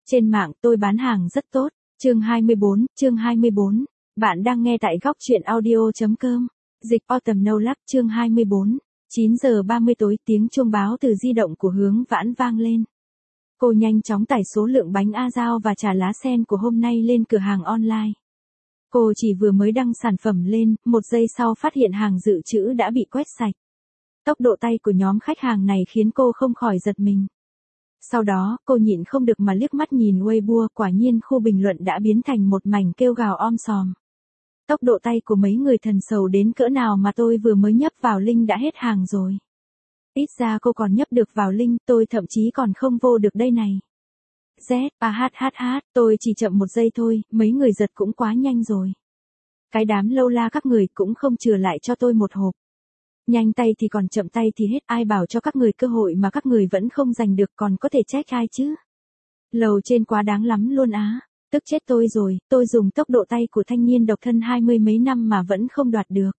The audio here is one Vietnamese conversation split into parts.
Trên mạng tôi bán hàng rất tốt. Chương 24. Bạn đang nghe tại góc truyện audio.com. Dịch Autumn No Luck chương 24. 9 giờ 30 tối tiếng chuông báo từ di động của Hướng Vãn vang lên. Cô nhanh chóng tải số lượng bánh a dao và trà lá sen của hôm nay lên cửa hàng online. Cô chỉ vừa mới đăng sản phẩm lên, một giây sau phát hiện hàng dự trữ đã bị quét sạch. Tốc độ tay của nhóm khách hàng này khiến cô không khỏi giật mình. Sau đó, cô nhịn không được mà liếc mắt nhìn Weibo, quả nhiên khu bình luận đã biến thành một mảnh kêu gào om sòm. Tốc độ tay của mấy người thần sầu đến cỡ nào mà tôi vừa mới nhấp vào link đã hết hàng rồi. Ít ra cô còn nhấp được vào link, tôi thậm chí còn không vô được đây này. Tôi chỉ chậm một giây thôi, mấy người giật cũng quá nhanh rồi. Cái đám lâu la các người cũng không chừa lại cho tôi một hộp. Nhanh tay thì còn chậm tay thì hết, ai bảo cho các người cơ hội mà các người vẫn không giành được, còn có thể trách ai chứ. Lầu trên quá đáng lắm luôn á, tức chết tôi rồi, tôi dùng tốc độ tay của thanh niên độc thân 20 mấy năm mà vẫn không đoạt được.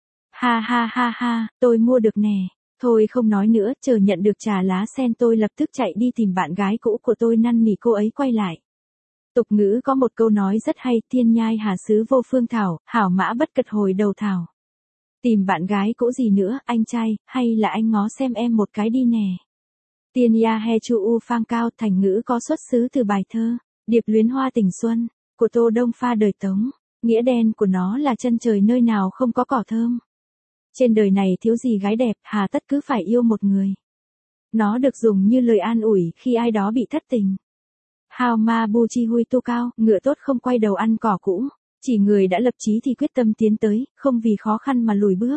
Ha, tôi mua được nè. Thôi không nói nữa, chờ nhận được trà lá sen tôi lập tức chạy đi tìm bạn gái cũ của tôi năn nỉ cô ấy quay lại. Tục ngữ có một câu nói rất hay, thiên nhai hà xứ vô phương thảo, hảo mã bất cật hồi đầu thảo. Tìm bạn gái cũ gì nữa, anh trai, hay là anh ngó xem em một cái đi nè. Tiên ya he chu u phang cao, thành ngữ có xuất xứ từ bài thơ Điệp luyến hoa tình xuân của Tô Đông Pha đời Tống. Nghĩa đen của nó là chân trời nơi nào không có cỏ thơm. Trên đời này thiếu gì gái đẹp, hà tất cứ phải yêu một người. Nó được dùng như lời an ủi khi ai đó bị thất tình. Hao ma bu chi hui tu cao, ngựa tốt không quay đầu ăn cỏ cũ. Chỉ người đã lập chí thì quyết tâm tiến tới, không vì khó khăn mà lùi bước.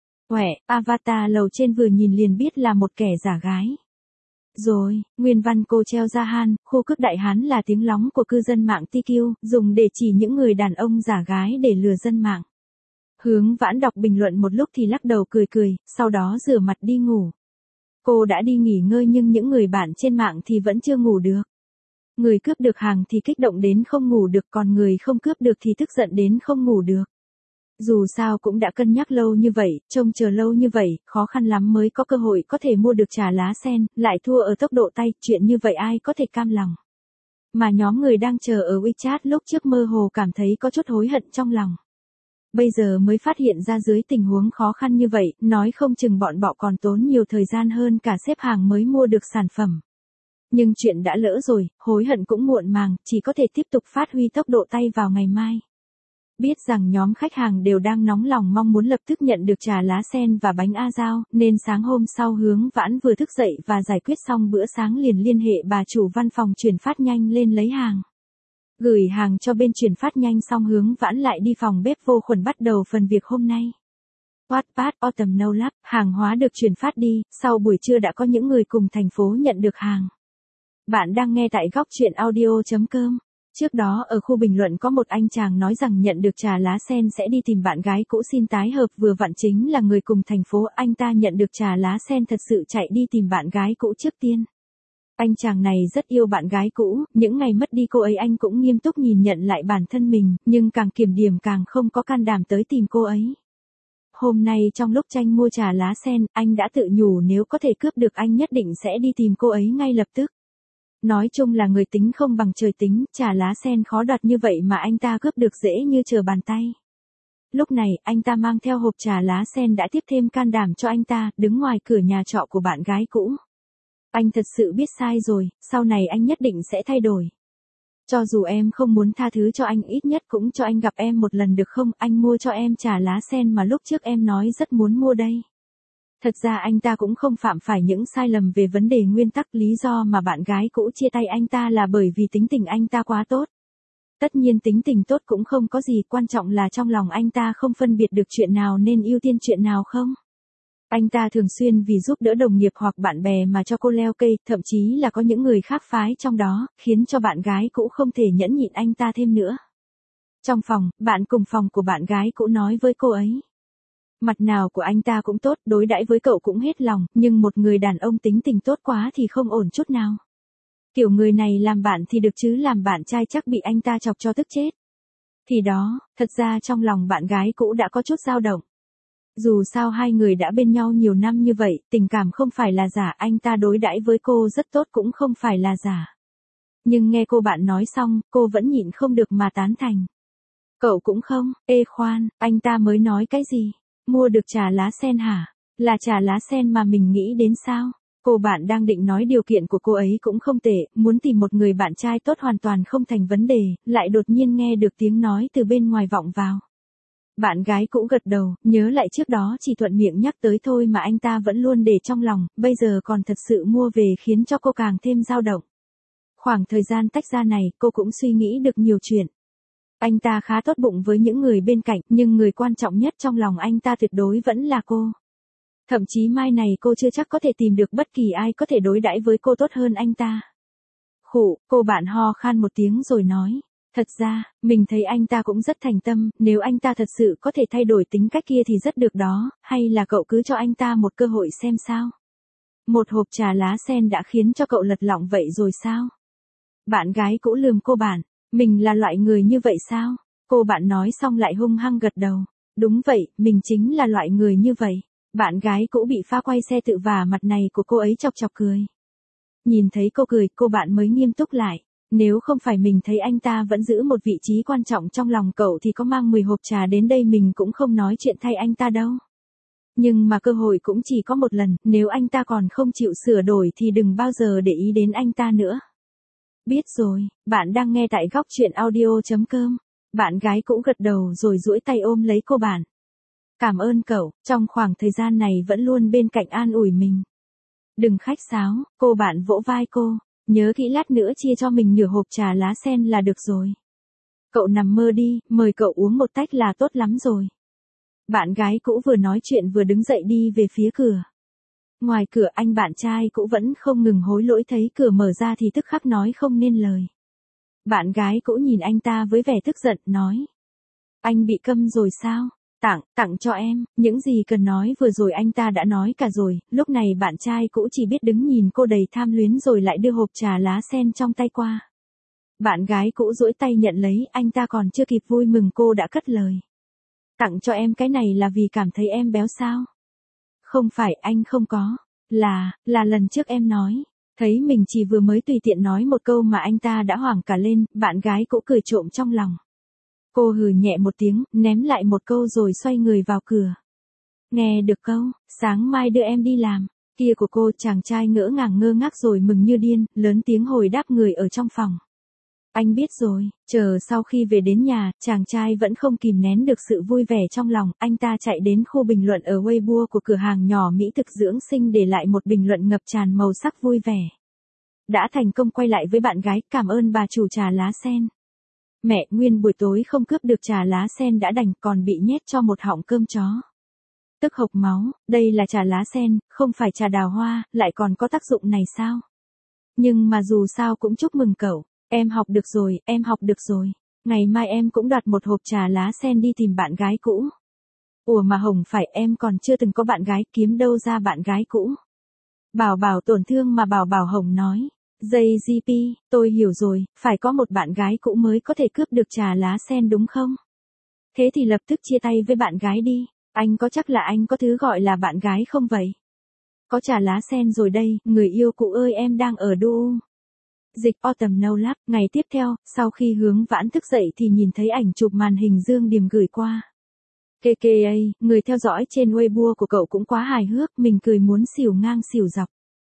Avatar lầu trên vừa nhìn liền biết là một kẻ giả gái. Rồi, nguyên văn cô treo ra han, khu cước đại hán là tiếng lóng của cư dân mạng TQ, dùng để chỉ những người đàn ông giả gái để lừa dân mạng. Hướng Vãn đọc bình luận một lúc thì lắc đầu cười, sau đó rửa mặt đi ngủ. Cô đã đi nghỉ ngơi nhưng những người bạn trên mạng thì vẫn chưa ngủ được. Người cướp được hàng thì kích động đến không ngủ được, còn người không cướp được thì tức giận đến không ngủ được. Dù sao cũng đã cân nhắc lâu như vậy, trông chờ lâu như vậy, khó khăn lắm mới có cơ hội có thể mua được trà lá sen, lại thua ở tốc độ tay, chuyện như vậy ai có thể cam lòng. Mà nhóm người đang chờ ở WeChat lúc trước mơ hồ cảm thấy có chút hối hận trong lòng. Bây giờ mới phát hiện ra dưới tình huống khó khăn như vậy, nói không chừng bọn họ còn tốn nhiều thời gian hơn cả xếp hàng mới mua được sản phẩm. Nhưng chuyện đã lỡ rồi, hối hận cũng muộn màng, chỉ có thể tiếp tục phát huy tốc độ tay vào ngày mai. Biết rằng nhóm khách hàng đều đang nóng lòng mong muốn lập tức nhận được trà lá sen và bánh a dao, nên sáng hôm sau Hướng Vãn vừa thức dậy và giải quyết xong bữa sáng liền liên hệ bà chủ văn phòng chuyển phát nhanh lên lấy hàng. Gửi hàng cho bên chuyển phát nhanh xong Hướng Vãn lại đi phòng bếp vô khuẩn bắt đầu phần việc hôm nay. Wattpad Autumn No Luck, hàng hóa được chuyển phát đi, sau buổi trưa đã có những người cùng thành phố nhận được hàng. Bạn đang nghe tại góc truyện audio.com. Trước đó ở khu bình luận có một anh chàng nói rằng nhận được trà lá sen sẽ đi tìm bạn gái cũ xin tái hợp, vừa vặn chính là người cùng thành phố. Anh ta nhận được trà lá sen thật sự chạy đi tìm bạn gái cũ trước tiên. Anh chàng này rất yêu bạn gái cũ, những ngày mất đi cô ấy anh cũng nghiêm túc nhìn nhận lại bản thân mình, nhưng càng kiểm điểm càng không có can đảm tới tìm cô ấy. Hôm nay trong lúc tranh mua trà lá sen, anh đã tự nhủ nếu có thể cướp được anh nhất định sẽ đi tìm cô ấy ngay lập tức. Nói chung là người tính không bằng trời tính, trà lá sen khó đoạt như vậy mà anh ta cướp được dễ như trở bàn tay. Lúc này, anh ta mang theo hộp trà lá sen đã tiếp thêm can đảm cho anh ta, đứng ngoài cửa nhà trọ của bạn gái cũ. Anh thật sự biết sai rồi, sau này anh nhất định sẽ thay đổi. Cho dù em không muốn tha thứ cho anh, ít nhất cũng cho anh gặp em một lần được không, anh mua cho em trà lá sen mà lúc trước em nói rất muốn mua đây. Thật ra anh ta cũng không phạm phải những sai lầm về vấn đề nguyên tắc, lý do mà bạn gái cũ chia tay anh ta là bởi vì tính tình anh ta quá tốt. Tất nhiên tính tình tốt cũng không có gì, quan trọng là trong lòng anh ta không phân biệt được chuyện nào nên ưu tiên chuyện nào không. Anh ta thường xuyên vì giúp đỡ đồng nghiệp hoặc bạn bè mà cho cô leo cây, thậm chí là có những người khác phái trong đó, khiến cho bạn gái cũ không thể nhẫn nhịn anh ta thêm nữa. Trong phòng, bạn cùng phòng của bạn gái cũ nói với cô ấy. Mặt nào của anh ta cũng tốt, đối đãi với cậu cũng hết lòng, nhưng một người đàn ông tính tình tốt quá thì không ổn chút nào. Kiểu người này làm bạn thì được chứ làm bạn trai chắc bị anh ta chọc cho tức chết. Thì đó, thật ra trong lòng bạn gái cũ đã có chút dao động. Dù sao hai người đã bên nhau nhiều năm như vậy, tình cảm không phải là giả, anh ta đối đãi với cô rất tốt cũng không phải là giả. Nhưng nghe cô bạn nói xong, cô vẫn nhịn không được mà tán thành. Cậu cũng không, ê khoan, anh ta mới nói cái gì? Mua được trà lá sen hả? Là trà lá sen mà mình nghĩ đến sao? Cô bạn đang định nói điều kiện của cô ấy cũng không tệ, muốn tìm một người bạn trai tốt hoàn toàn không thành vấn đề, lại đột nhiên nghe được tiếng nói từ bên ngoài vọng vào. Bạn gái cũng gật đầu, nhớ lại trước đó chỉ thuận miệng nhắc tới thôi mà anh ta vẫn luôn để trong lòng, bây giờ còn thật sự mua về khiến cho cô càng thêm dao động. Khoảng thời gian tách ra này, cô cũng suy nghĩ được nhiều chuyện. Anh ta khá tốt bụng với những người bên cạnh, nhưng người quan trọng nhất trong lòng anh ta tuyệt đối vẫn là cô. Thậm chí mai này cô chưa chắc có thể tìm được bất kỳ ai có thể đối đãi với cô tốt hơn anh ta. Khụ, cô bạn ho khan một tiếng rồi nói. Thật ra, mình thấy anh ta cũng rất thành tâm, nếu anh ta thật sự có thể thay đổi tính cách kia thì rất được đó, hay là cậu cứ cho anh ta một cơ hội xem sao. Một hộp trà lá sen đã khiến cho cậu lật lọng vậy rồi sao? Bạn gái cũ lườm cô bạn, mình là loại người như vậy sao? Cô bạn nói xong lại hung hăng gật đầu. Đúng vậy, mình chính là loại người như vậy. Bạn gái cũ bị pha quay xe tự vả mặt này của cô ấy chọc chọc cười. Nhìn thấy cô cười, cô bạn mới nghiêm túc lại. Nếu không phải mình thấy anh ta vẫn giữ một vị trí quan trọng trong lòng cậu thì có mang 10 hộp trà đến đây mình cũng không nói chuyện thay anh ta đâu. Nhưng mà cơ hội cũng chỉ có một lần, nếu anh ta còn không chịu sửa đổi thì đừng bao giờ để ý đến anh ta nữa. Biết rồi, bạn đang nghe tại góc truyện audio.com. Bạn gái cũng gật đầu rồi duỗi tay ôm lấy cô bạn. Cảm ơn cậu, trong khoảng thời gian này vẫn luôn bên cạnh an ủi mình. Đừng khách sáo, cô bạn vỗ vai cô. Nhớ kỹ lát nữa chia cho mình nửa hộp trà lá sen là được rồi. Cậu nằm mơ đi, mời cậu uống một tách là tốt lắm rồi. Bạn gái cũ vừa nói chuyện vừa đứng dậy đi về phía cửa. Ngoài cửa anh bạn trai cũ vẫn không ngừng hối lỗi, thấy cửa mở ra thì tức khắc nói không nên lời. Bạn gái cũ nhìn anh ta với vẻ tức giận, nói. Anh bị câm rồi sao? Tặng cho em, những gì cần nói vừa rồi anh ta đã nói cả rồi, lúc này bạn trai cũ chỉ biết đứng nhìn cô đầy tham luyến rồi lại đưa hộp trà lá sen trong tay qua. Bạn gái cũ duỗi tay nhận lấy, anh ta còn chưa kịp vui mừng cô đã cất lời. Tặng cho em cái này là vì cảm thấy em béo sao? Không phải, anh không có. Là lần trước em nói. Thấy mình chỉ vừa mới tùy tiện nói một câu mà anh ta đã hoảng cả lên, bạn gái cũ cười trộm trong lòng. Cô hừ nhẹ một tiếng, ném lại một câu rồi xoay người vào cửa. Nghe được câu, sáng mai đưa em đi làm. Kia của cô, chàng trai ngỡ ngàng ngơ ngác rồi mừng như điên, lớn tiếng hồi đáp người ở trong phòng. Anh biết rồi, chờ sau khi về đến nhà, chàng trai vẫn không kìm nén được sự vui vẻ trong lòng, anh ta chạy đến khu bình luận ở Weibo của cửa hàng nhỏ mỹ thực dưỡng sinh để lại một bình luận ngập tràn màu sắc vui vẻ. Đã thành công quay lại với bạn gái, cảm ơn bà chủ trà lá sen. Mẹ, nguyên buổi tối không cướp được trà lá sen đã đành còn bị nhét cho một họng cơm chó. Tức hộc máu, đây là trà lá sen, không phải trà đào hoa, lại còn có tác dụng này sao? Nhưng mà dù sao cũng chúc mừng cậu. Em học được rồi, em học được rồi. Ngày mai em cũng đoạt một hộp trà lá sen đi tìm bạn gái cũ. Ủa mà Hồng phải, em còn chưa từng có bạn gái, kiếm đâu ra bạn gái cũ. Bảo tổn thương mà Bảo Hồng nói. JGP, tôi hiểu rồi, phải có một bạn gái cũ mới có thể cướp được trà lá sen đúng không? Thế thì lập tức chia tay với bạn gái đi. Anh có chắc là anh có thứ gọi là bạn gái không vậy? Có trà lá sen rồi đây, người yêu cũ ơi, em đang ở đô. Dịch Autumn No Lab, ngày tiếp theo, sau khi Hướng Vãn thức dậy thì nhìn thấy ảnh chụp màn hình Dương Điềm gửi qua. KKA, người theo dõi trên Weibo của cậu cũng quá hài hước, mình cười muốn xỉu ngang xỉu dọc.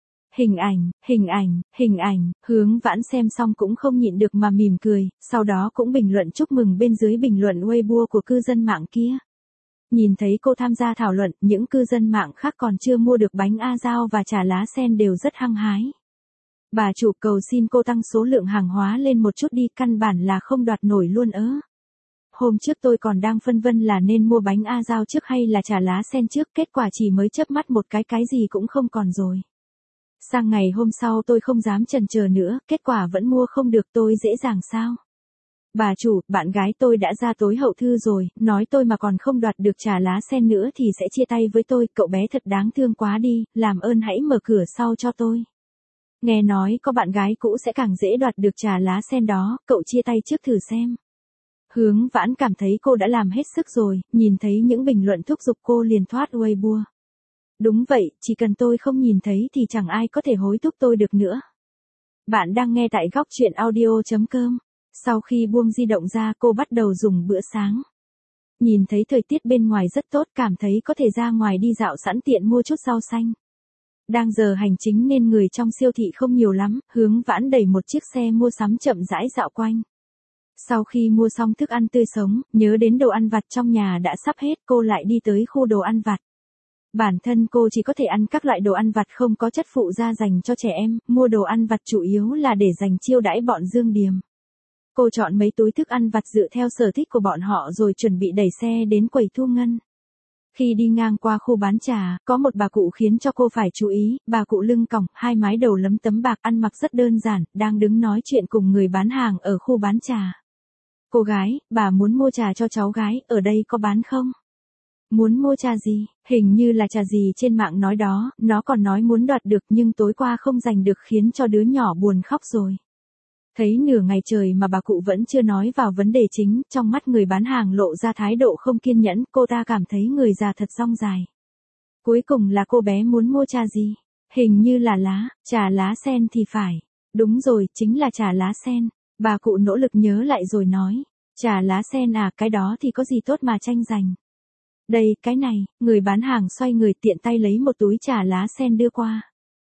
Hình ảnh, Hướng Vãn xem xong cũng không nhịn được mà mỉm cười, sau đó cũng bình luận chúc mừng bên dưới bình luận Weibo của cư dân mạng kia. Nhìn thấy cô tham gia thảo luận, những cư dân mạng khác còn chưa mua được bánh a dao và trà lá sen đều rất hăng hái. Bà chủ cầu xin cô tăng số lượng hàng hóa lên một chút đi, căn bản là không đoạt nổi luôn ớ. Hôm trước tôi còn đang phân vân là nên mua bánh a dao trước hay là trà lá sen trước, kết quả chỉ mới chớp mắt một cái gì cũng không còn rồi. Sang ngày hôm sau tôi không dám chần chờ nữa, kết quả vẫn mua không được, tôi dễ dàng sao? Bà chủ, bạn gái tôi đã ra tối hậu thư rồi, nói tôi mà còn không đoạt được trà lá sen nữa thì sẽ chia tay với tôi, cậu bé thật đáng thương quá đi, làm ơn hãy mở cửa sau cho tôi. Nghe nói có bạn gái cũ sẽ càng dễ đoạt được trà lá sen đó, cậu chia tay trước thử xem. Hướng Vãn cảm thấy cô đã làm hết sức rồi, nhìn thấy những bình luận thúc giục cô liền thoát Weibo. Đúng vậy, chỉ cần tôi không nhìn thấy thì chẳng ai có thể hối thúc tôi được nữa. Bạn đang nghe tại góc chuyện audio.com. Sau khi buông di động ra, cô bắt đầu dùng bữa sáng. Nhìn thấy thời tiết bên ngoài rất tốt, cảm thấy có thể ra ngoài đi dạo sẵn tiện mua chút rau xanh. Đang giờ hành chính nên người trong siêu thị không nhiều lắm, Hướng Vãn đẩy một chiếc xe mua sắm chậm rãi dạo quanh. Sau khi mua xong thức ăn tươi sống, nhớ đến đồ ăn vặt trong nhà đã sắp hết, cô lại đi tới khu đồ ăn vặt. Bản thân cô chỉ có thể ăn các loại đồ ăn vặt không có chất phụ gia dành cho trẻ em, mua đồ ăn vặt chủ yếu là để dành chiêu đãi bọn Dương Điềm. Cô chọn mấy túi thức ăn vặt dựa theo sở thích của bọn họ rồi chuẩn bị đẩy xe đến quầy thu ngân. Khi đi ngang qua khu bán trà, có một bà cụ khiến cho cô phải chú ý, bà cụ lưng còng, hai mái đầu lấm tấm bạc, ăn mặc rất đơn giản, đang đứng nói chuyện cùng người bán hàng ở khu bán trà. Cô gái, bà muốn mua trà cho cháu gái, ở đây có bán không? Muốn mua trà gì? Hình như là trà gì trên mạng nói đó, nó còn nói muốn đoạt được nhưng tối qua không giành được khiến cho đứa nhỏ buồn khóc rồi. Thấy nửa ngày trời mà bà cụ vẫn chưa nói vào vấn đề chính, trong mắt người bán hàng lộ ra thái độ không kiên nhẫn, cô ta cảm thấy người già thật dong dài. Cuối cùng là cô bé muốn mua trà gì? Hình như là trà lá sen thì phải. Đúng rồi, chính là trà lá sen. Bà cụ nỗ lực nhớ lại rồi nói. Trà lá sen à, cái đó thì có gì tốt mà tranh giành. Đây, cái này, người bán hàng xoay người tiện tay lấy một túi trà lá sen đưa qua.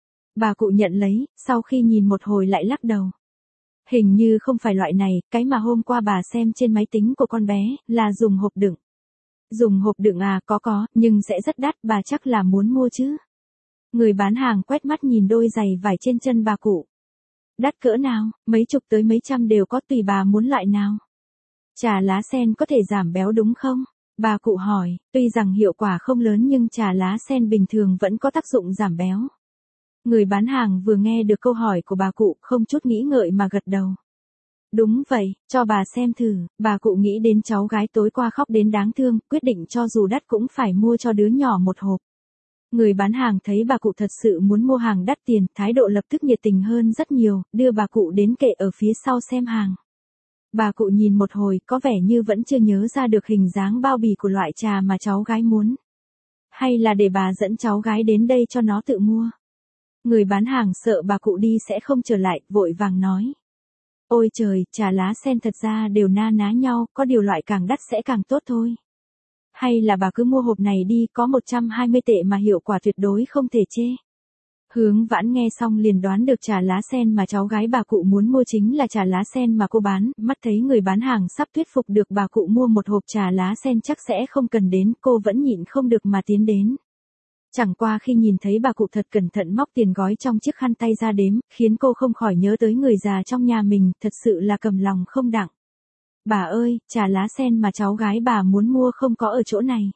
Bà cụ nhận lấy, sau khi nhìn một hồi lại lắc đầu. Hình như không phải loại này, cái mà hôm qua bà xem trên máy tính của con bé, là dùng hộp đựng. Dùng hộp đựng à, có, nhưng sẽ rất đắt, bà chắc là muốn mua chứ. Người bán hàng quét mắt nhìn đôi giày vải trên chân bà cụ. Đắt cỡ nào, mấy chục tới mấy trăm đều có, tùy bà muốn loại nào. Trà lá sen có thể giảm béo đúng không? Bà cụ hỏi, tuy rằng hiệu quả không lớn nhưng trà lá sen bình thường vẫn có tác dụng giảm béo. Người bán hàng vừa nghe được câu hỏi của bà cụ, không chút nghĩ ngợi mà gật đầu. Đúng vậy, cho bà xem thử, bà cụ nghĩ đến cháu gái tối qua khóc đến đáng thương, quyết định cho dù đắt cũng phải mua cho đứa nhỏ một hộp. Người bán hàng thấy bà cụ thật sự muốn mua hàng đắt tiền, thái độ lập tức nhiệt tình hơn rất nhiều, đưa bà cụ đến kệ ở phía sau xem hàng. Bà cụ nhìn một hồi, có vẻ như vẫn chưa nhớ ra được hình dáng bao bì của loại trà mà cháu gái muốn. Hay là để bà dẫn cháu gái đến đây cho nó tự mua. Người bán hàng sợ bà cụ đi sẽ không trở lại, vội vàng nói. Ôi trời, trà lá sen thật ra đều na ná nhau, có điều loại càng đắt sẽ càng tốt thôi. Hay là bà cứ mua hộp này đi, có 120 tệ mà hiệu quả tuyệt đối không thể chê. Hướng Vãn nghe xong liền đoán được trà lá sen mà cháu gái bà cụ muốn mua chính là trà lá sen mà cô bán, mắt thấy người bán hàng sắp thuyết phục được bà cụ mua một hộp trà lá sen chắc sẽ không cần đến, cô vẫn nhịn không được mà tiến đến. Chẳng qua khi nhìn thấy bà cụ thật cẩn thận móc tiền gói trong chiếc khăn tay ra đếm, khiến cô không khỏi nhớ tới người già trong nhà mình, thật sự là cầm lòng không đặng. Bà ơi, trà lá sen mà cháu gái bà muốn mua không có ở chỗ này.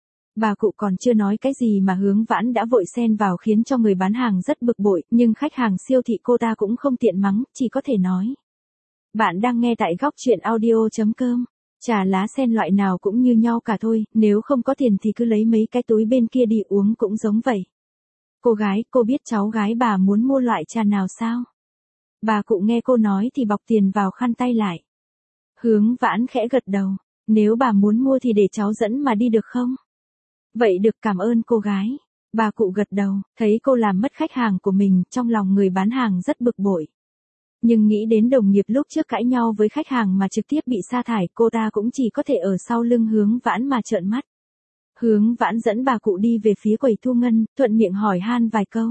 Bà cụ còn chưa nói cái gì mà Hướng Vãn đã vội xen vào khiến cho người bán hàng rất bực bội, nhưng khách hàng siêu thị cô ta cũng không tiện mắng, chỉ có thể nói. Bạn đang nghe tại góc chuyện audio.com. Trà lá sen loại nào cũng như nhau cả thôi, nếu không có tiền thì cứ lấy mấy cái túi bên kia đi uống cũng giống vậy. Cô gái, cô biết cháu gái bà muốn mua loại trà nào sao? Bà cụ nghe cô nói thì bọc tiền vào khăn tay lại. Hướng Vãn khẽ gật đầu, nếu bà muốn mua thì để cháu dẫn mà đi được không? Vậy được, cảm ơn cô gái. Bà cụ gật đầu, thấy cô làm mất khách hàng của mình, trong lòng người bán hàng rất bực bội. Nhưng nghĩ đến đồng nghiệp lúc trước cãi nhau với khách hàng mà trực tiếp bị sa thải, cô ta cũng chỉ có thể ở sau lưng Hướng Vãn mà trợn mắt. Hướng Vãn dẫn bà cụ đi về phía quầy thu ngân, thuận miệng hỏi han vài câu.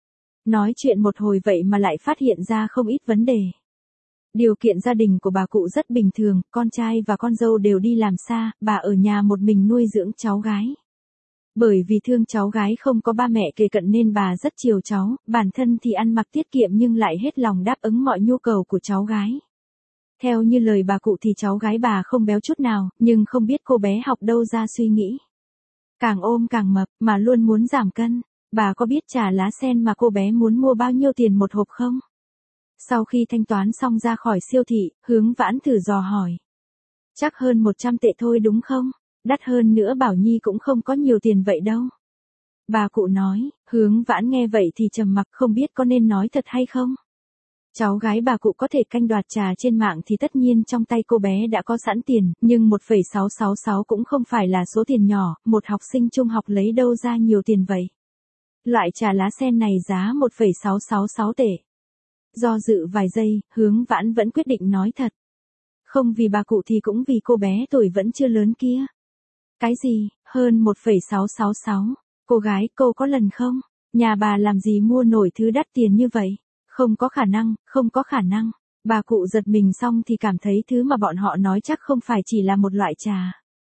Nói chuyện một hồi vậy mà lại phát hiện ra không ít vấn đề. Điều kiện gia đình của bà cụ rất bình thường, con trai và con dâu đều đi làm xa, bà ở nhà một mình nuôi dưỡng cháu gái. Bởi vì thương cháu gái không có ba mẹ kề cận nên bà rất chiều cháu, bản thân thì ăn mặc tiết kiệm nhưng lại hết lòng đáp ứng mọi nhu cầu của cháu gái. Theo như lời bà cụ thì cháu gái bà không béo chút nào, nhưng không biết cô bé học đâu ra suy nghĩ. Càng ôm càng mập, mà luôn muốn giảm cân. Bà có biết trà lá sen mà cô bé muốn mua bao nhiêu tiền một hộp không? Sau khi thanh toán xong ra khỏi siêu thị, Hướng Vãn thử dò hỏi. Chắc hơn 100 tệ thôi đúng không? Đắt hơn nữa Bảo Nhi cũng không có nhiều tiền vậy đâu. Bà cụ nói, Hướng Vãn nghe vậy thì trầm mặc, không biết có nên nói thật hay không. Cháu gái bà cụ có thể canh đoạt trà trên mạng thì tất nhiên trong tay cô bé đã có sẵn tiền, nhưng 1,666 cũng không phải là số tiền nhỏ, một học sinh trung học lấy đâu ra nhiều tiền vậy. Loại trà lá sen này giá 1,666 tệ. Do dự vài giây, Hướng Vãn vẫn quyết định nói thật. Không vì bà cụ thì cũng vì cô bé tuổi vẫn chưa lớn kia. Cái gì, hơn 1,666. Cô gái, cô có lần không? Nhà bà làm gì mua nổi thứ đắt tiền như vậy? Không có khả năng, không có khả năng. Bà cụ giật mình xong thì cảm thấy thứ mà bọn họ nói chắc không phải chỉ là một loại trà.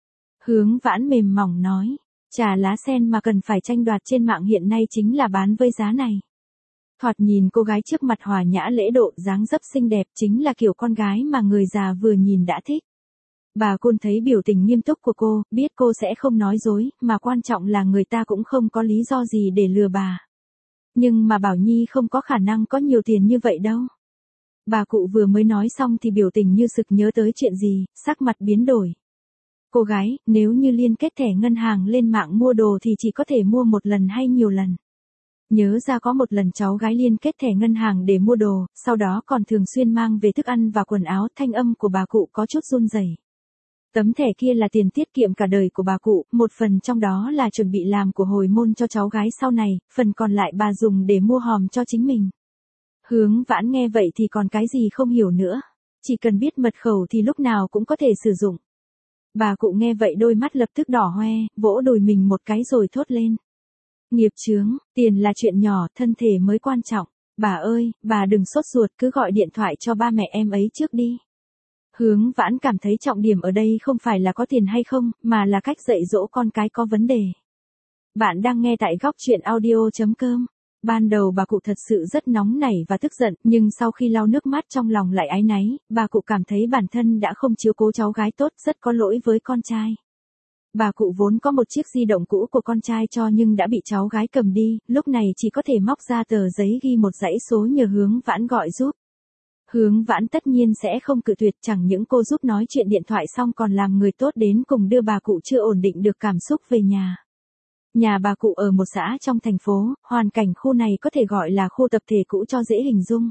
Hướng Vãn mềm mỏng nói, trà lá sen mà cần phải tranh đoạt trên mạng hiện nay chính là bán với giá này. Thoạt nhìn cô gái trước mặt hòa nhã lễ độ, dáng dấp xinh đẹp, chính là kiểu con gái mà người già vừa nhìn đã thích. Bà Côn thấy biểu tình nghiêm túc của cô, biết cô sẽ không nói dối, mà quan trọng là người ta cũng không có lý do gì để lừa bà. Nhưng mà Bảo Nhi không có khả năng có nhiều tiền như vậy đâu. Bà cụ vừa mới nói xong thì biểu tình như sực nhớ tới chuyện gì, sắc mặt biến đổi. Cô gái, nếu như liên kết thẻ ngân hàng lên mạng mua đồ thì chỉ có thể mua một lần hay nhiều lần. Nhớ ra có một lần cháu gái liên kết thẻ ngân hàng để mua đồ, sau đó còn thường xuyên mang về thức ăn và quần áo. Thanh âm của bà cụ có chút run rẩy. Tấm thẻ kia là tiền tiết kiệm cả đời của bà cụ, một phần trong đó là chuẩn bị làm của hồi môn cho cháu gái sau này, phần còn lại bà dùng để mua hòm cho chính mình. Hướng Vãn nghe vậy thì còn cái gì không hiểu nữa. Chỉ cần biết mật khẩu thì lúc nào cũng có thể sử dụng. Bà cụ nghe vậy đôi mắt lập tức đỏ hoe, vỗ đùi mình một cái rồi thốt lên. Nghiệp chướng, tiền là chuyện nhỏ, thân thể mới quan trọng. Bà ơi, bà đừng sốt ruột, cứ gọi điện thoại cho ba mẹ em ấy trước đi. Hướng Vãn cảm thấy trọng điểm ở đây không phải là có tiền hay không, mà là cách dạy dỗ con cái có vấn đề. Bạn đang nghe tại góc truyện audio.com. Ban đầu bà cụ thật sự rất nóng nảy và tức giận, nhưng sau khi lau nước mắt trong lòng lại áy náy, bà cụ cảm thấy bản thân đã không chiếu cố cháu gái tốt, rất có lỗi với con trai. Bà cụ vốn có một chiếc di động cũ của con trai cho nhưng đã bị cháu gái cầm đi, lúc này chỉ có thể móc ra tờ giấy ghi một dãy số nhờ Hướng Vãn gọi giúp. Hướng Vãn tất nhiên sẽ không cự tuyệt, chẳng những cô giúp nói chuyện điện thoại xong còn làm người tốt đến cùng đưa bà cụ chưa ổn định được cảm xúc về nhà. Nhà bà cụ ở một xã trong thành phố, hoàn cảnh khu này có thể gọi là khu tập thể cũ cho dễ hình dung.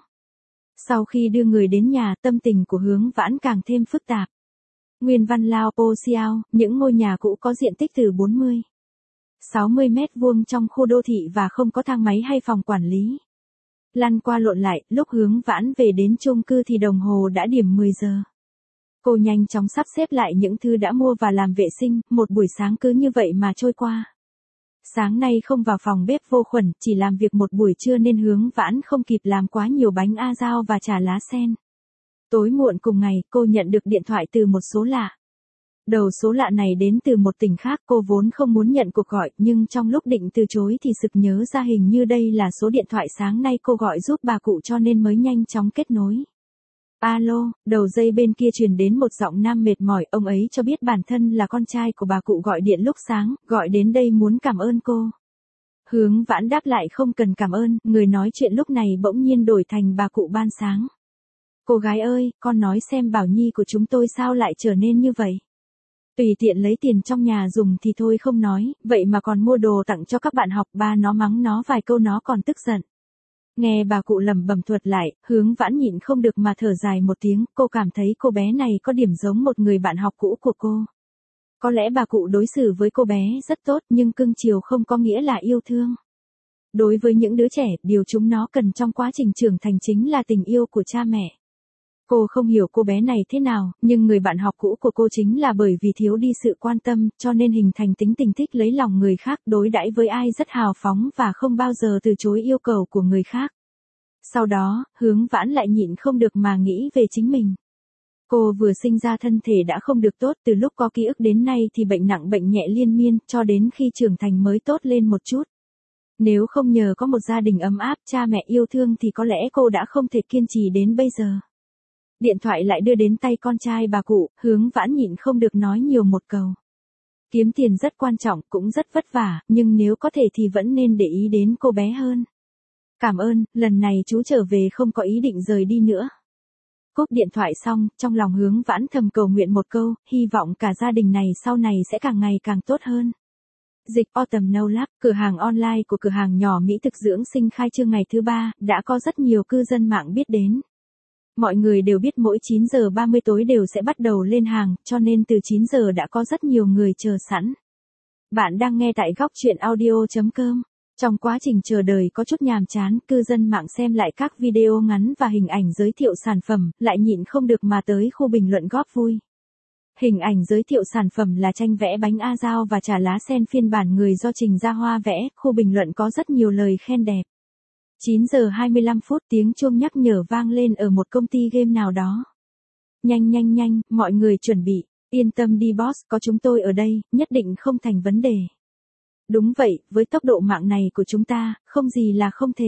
Sau khi đưa người đến nhà, tâm tình của Hướng Vãn càng thêm phức tạp. Nguyên Văn Lao Po Xiao, những ngôi nhà cũ có diện tích từ 40-60 mét vuông trong khu đô thị và không có thang máy hay phòng quản lý. Lăn qua lộn lại, lúc Hướng Vãn về đến chung cư thì đồng hồ đã điểm 10 giờ. Cô nhanh chóng sắp xếp lại những thứ đã mua và làm vệ sinh, một buổi sáng cứ như vậy mà trôi qua. Sáng nay không vào phòng bếp vô khuẩn, chỉ làm việc một buổi trưa nên Hướng Vãn không kịp làm quá nhiều bánh a dao và trà lá sen. Tối muộn cùng ngày, cô nhận được điện thoại từ một số lạ. Đầu số lạ này đến từ một tỉnh khác, cô vốn không muốn nhận cuộc gọi, nhưng trong lúc định từ chối thì sực nhớ ra hình như đây là số điện thoại sáng nay cô gọi giúp bà cụ cho nên mới nhanh chóng kết nối. Alo, đầu dây bên kia truyền đến một giọng nam mệt mỏi, ông ấy cho biết bản thân là con trai của bà cụ gọi điện lúc sáng, gọi đến đây muốn cảm ơn cô. Hướng Vãn đáp lại không cần cảm ơn, người nói chuyện lúc này bỗng nhiên đổi thành bà cụ ban sáng. Cô gái ơi, con nói xem Bảo Nhi của chúng tôi sao lại trở nên như vậy. Tùy tiện lấy tiền trong nhà dùng thì thôi không nói, vậy mà còn mua đồ tặng cho các bạn học, ba nó mắng nó vài câu nó còn tức giận. Nghe bà cụ lẩm bẩm thuật lại, Hướng Vãn nhịn không được mà thở dài một tiếng, cô cảm thấy cô bé này có điểm giống một người bạn học cũ của cô. Có lẽ bà cụ đối xử với cô bé rất tốt nhưng cưng chiều không có nghĩa là yêu thương. Đối với những đứa trẻ, điều chúng nó cần trong quá trình trưởng thành chính là tình yêu của cha mẹ. Cô không hiểu cô bé này thế nào, nhưng người bạn học cũ của cô chính là bởi vì thiếu đi sự quan tâm, cho nên hình thành tính tình thích lấy lòng người khác, đối đãi với ai rất hào phóng và không bao giờ từ chối yêu cầu của người khác. Sau đó, Hướng Vãn lại nhịn không được mà nghĩ về chính mình. Cô vừa sinh ra thân thể đã không được tốt, từ lúc có ký ức đến nay thì bệnh nặng bệnh nhẹ liên miên, cho đến khi trưởng thành mới tốt lên một chút. Nếu không nhờ có một gia đình ấm áp, cha mẹ yêu thương thì có lẽ cô đã không thể kiên trì đến bây giờ. Điện thoại lại đưa đến tay con trai bà cụ, Hướng Vãn nhịn không được nói nhiều một câu. Kiếm tiền rất quan trọng, cũng rất vất vả, nhưng nếu có thể thì vẫn nên để ý đến cô bé hơn. Cảm ơn, lần này chú trở về không có ý định rời đi nữa. Cúp điện thoại xong, trong lòng Hướng Vãn thầm cầu nguyện một câu, hy vọng cả gia đình này sau này sẽ càng ngày càng tốt hơn. Dịch Autumn No Lab, cửa hàng online của cửa hàng nhỏ Mỹ thực dưỡng sinh khai trương ngày thứ 3, đã có rất nhiều cư dân mạng biết đến. Mọi người đều biết mỗi 9 giờ 30 tối đều sẽ bắt đầu lên hàng, cho nên từ 9 giờ đã có rất nhiều người chờ sẵn. Bạn đang nghe tại góc truyện audio.com. Trong quá trình chờ đợi có chút nhàm chán, cư dân mạng xem lại các video ngắn và hình ảnh giới thiệu sản phẩm, lại nhịn không được mà tới khu bình luận góp vui. Hình ảnh giới thiệu sản phẩm là tranh vẽ bánh a dao và trà lá sen phiên bản người do Trình Gia Hoa vẽ, khu bình luận có rất nhiều lời khen đẹp. 9 giờ 25 phút tiếng chuông nhắc nhở vang lên ở một công ty game nào đó. Nhanh nhanh nhanh, mọi người chuẩn bị, yên tâm đi boss, có chúng tôi ở đây, nhất định không thành vấn đề. Đúng vậy, với tốc độ mạng này của chúng ta, không gì là không thể.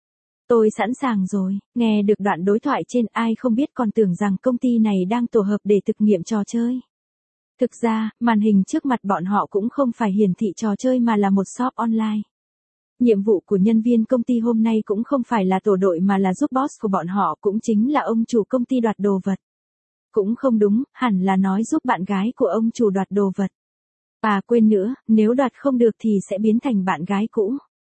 Tôi sẵn sàng rồi, nghe được đoạn đối thoại trên ai không biết còn tưởng rằng công ty này đang tổ hợp để thực nghiệm trò chơi. Thực ra, màn hình trước mặt bọn họ cũng không phải hiển thị trò chơi mà là một shop online. Nhiệm vụ của nhân viên công ty hôm nay cũng không phải là tổ đội mà là giúp boss của bọn họ cũng chính là ông chủ công ty đoạt đồ vật. Cũng không đúng, hẳn là nói giúp bạn gái của ông chủ đoạt đồ vật. À quên nữa, nếu đoạt không được thì sẽ biến thành bạn gái cũ.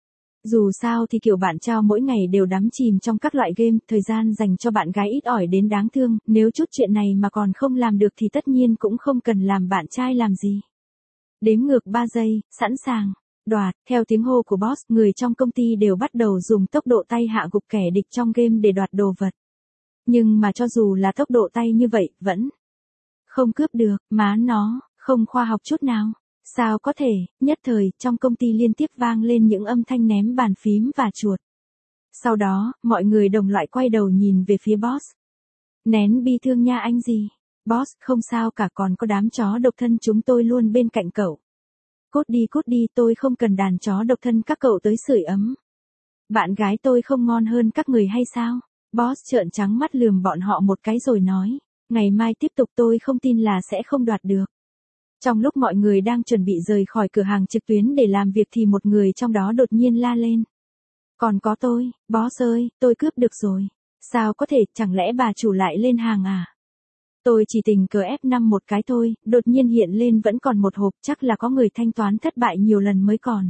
Dù sao thì kiểu bạn trao mỗi ngày đều đắm chìm trong các loại game, thời gian dành cho bạn gái ít ỏi đến đáng thương, nếu chút chuyện này mà còn không làm được thì tất nhiên cũng không cần làm bạn trai làm gì. Đếm ngược 3 giây, sẵn sàng, đoạt, theo tiếng hô của boss, người trong công ty đều bắt đầu dùng tốc độ tay hạ gục kẻ địch trong game để đoạt đồ vật. Nhưng mà cho dù là tốc độ tay như vậy, vẫn không cướp được, má nó, không khoa học chút nào. Sao có thể, nhất thời, trong công ty liên tiếp vang lên những âm thanh ném bàn phím và chuột. Sau đó, mọi người đồng loạt quay đầu nhìn về phía boss. Nén bi thương nha anh gì. Boss, không sao cả, còn có đám chó độc thân chúng tôi luôn bên cạnh cậu. Cút đi, tôi không cần đàn chó độc thân các cậu tới sưởi ấm. Bạn gái tôi không ngon hơn các người hay sao? Boss trợn trắng mắt lườm bọn họ một cái rồi nói, ngày mai tiếp tục, tôi không tin là sẽ không đoạt được. Trong lúc mọi người đang chuẩn bị rời khỏi cửa hàng trực tuyến để làm việc thì một người trong đó đột nhiên la lên. Còn có tôi, boss ơi, tôi cướp được rồi. Sao có thể, chẳng lẽ bà chủ lại lên hàng à? Tôi chỉ tình cờ F5 một cái thôi, đột nhiên hiện lên vẫn còn một hộp, chắc là có người thanh toán thất bại nhiều lần mới còn.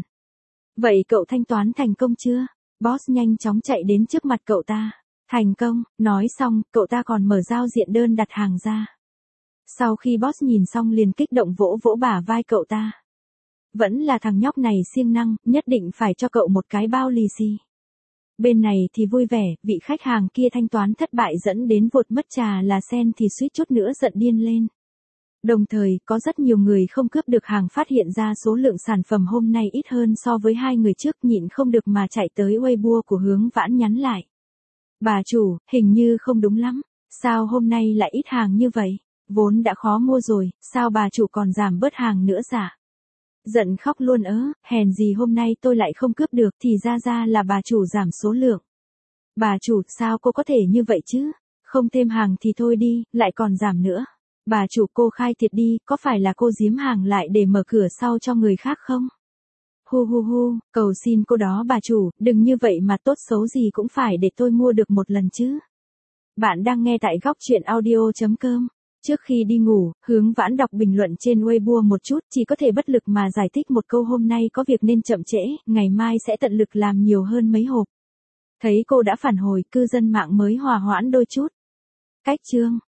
Vậy cậu thanh toán thành công chưa? Boss nhanh chóng chạy đến trước mặt cậu ta. Thành công, nói xong, cậu ta còn mở giao diện đơn đặt hàng ra. Sau khi boss nhìn xong liền kích động vỗ vỗ bả vai cậu ta. Vẫn là thằng nhóc này siêng năng, nhất định phải cho cậu một cái bao lì xì. Bên này thì vui vẻ, vị khách hàng kia thanh toán thất bại dẫn đến vụt mất trà là sen thì suýt chút nữa giận điên lên. Đồng thời, có rất nhiều người không cướp được hàng phát hiện ra số lượng sản phẩm hôm nay ít hơn so với 2 người trước, nhịn không được mà chạy tới Weibo của Hướng Vãn nhắn lại. Bà chủ, hình như không đúng lắm, sao hôm nay lại ít hàng như vậy? Vốn đã khó mua rồi, sao bà chủ còn giảm bớt hàng nữa dạ? Giận khóc luôn hèn gì hôm nay tôi lại không cướp được, thì ra là bà chủ giảm số lượng. Bà chủ, sao cô có thể như vậy chứ? Không thêm hàng thì thôi đi, lại còn giảm nữa. Bà chủ, cô khai thiệt đi, có phải là cô giếm hàng lại để mở cửa sau cho người khác không? Hu, cầu xin cô đó bà chủ, đừng như vậy mà, tốt xấu gì cũng phải để tôi mua được một lần chứ. Bạn đang nghe tại góc truyện audio.com. Trước khi đi ngủ, Hướng Vãn đọc bình luận trên Weibo một chút, chỉ có thể bất lực mà giải thích một câu hôm nay có việc nên chậm trễ, ngày mai sẽ tận lực làm nhiều hơn mấy hộp. Thấy cô đã phản hồi, cư dân mạng mới hòa hoãn đôi chút. Cách chương